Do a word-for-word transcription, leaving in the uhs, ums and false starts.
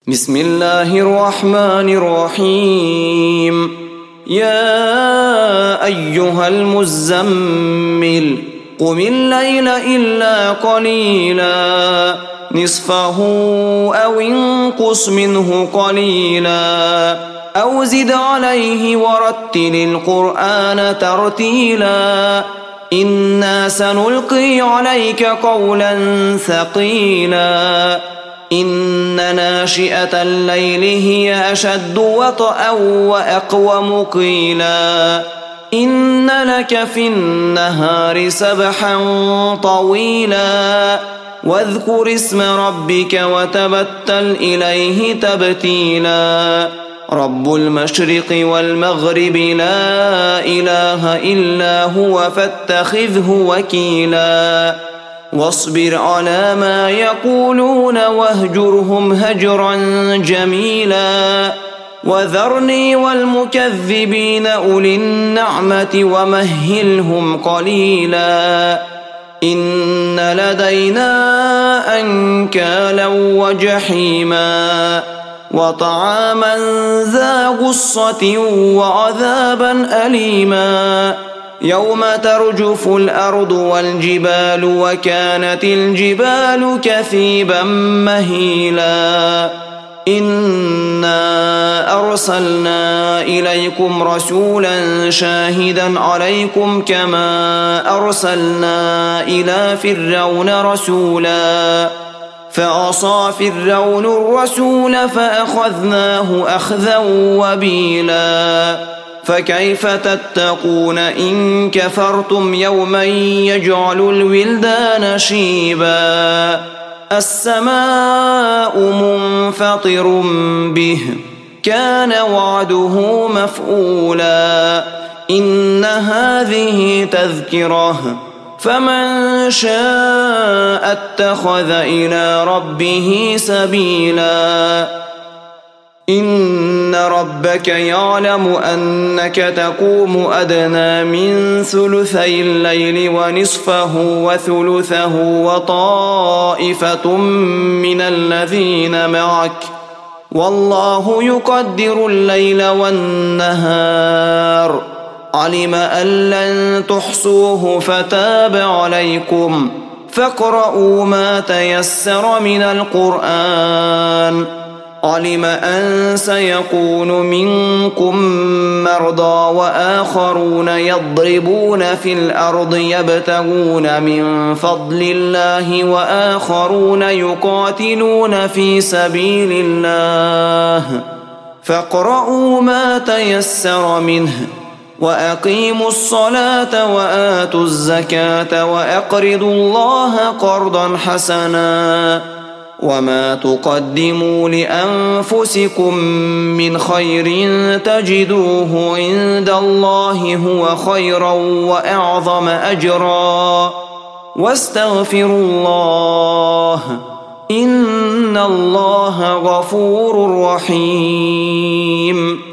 بسم الله الرحمن الرحيم يا أيها المزمل قم الليل إلا قليلا نصفه أو انقص منه قليلا أو زد عليه ورتل القرآن ترتيلا إنا سنلقي عليك قولا ثقيلا إن ناشئة الليل هي أشد وطئا وأقوم قيلا إن لك في النهار سبحا طويلا واذكر اسم ربك وتبتل إليه تبتيلا رب المشرق والمغرب لا إله إلا هو فاتخذه وكيلا واصبر على ما يقولون واهجرهم هجرا جميلا وذرني والمكذبين أولي النعمة ومهلهم قليلا إن لدينا أنكالا وجحيما وطعاما ذا غصة وعذابا أليما يوم ترجف الأرض والجبال وكانت الجبال كثيبا مهيلا إنا أرسلنا إليكم رسولا شاهدا عليكم كما أرسلنا إلى فرعون رسولا فعصى فرعون الرسول فأخذناه أخذا وبيلا فكيف تتقون إن كفرتم يوما يجعل الولدان شيبا السماء منفطر به كان وعده مفعولا إن هذه تذكرة فمن شاء اتخذ إلى ربه سبيلا إن ربك يعلم أنك تقوم أدنى من ثلثي الليل ونصفه وثلثه وطائفة من الذين معك والله يقدر الليل والنهار علم أن لن تحصوه فتاب عليكم فاقرؤوا ما تيسر من القرآن علم أن سيكون منكم مرضى وآخرون يضربون في الأرض يبتغون من فضل الله وآخرون يقاتلون في سبيل الله فاقرؤوا ما تيسر منه وأقيموا الصلاة وآتوا الزكاة وأقرضوا الله قرضا حسنا وما تقدموا لأنفسكم من خير تجدوه عند الله هو خيرا وأعظم أجرا واستغفروا الله إن الله غفور رحيم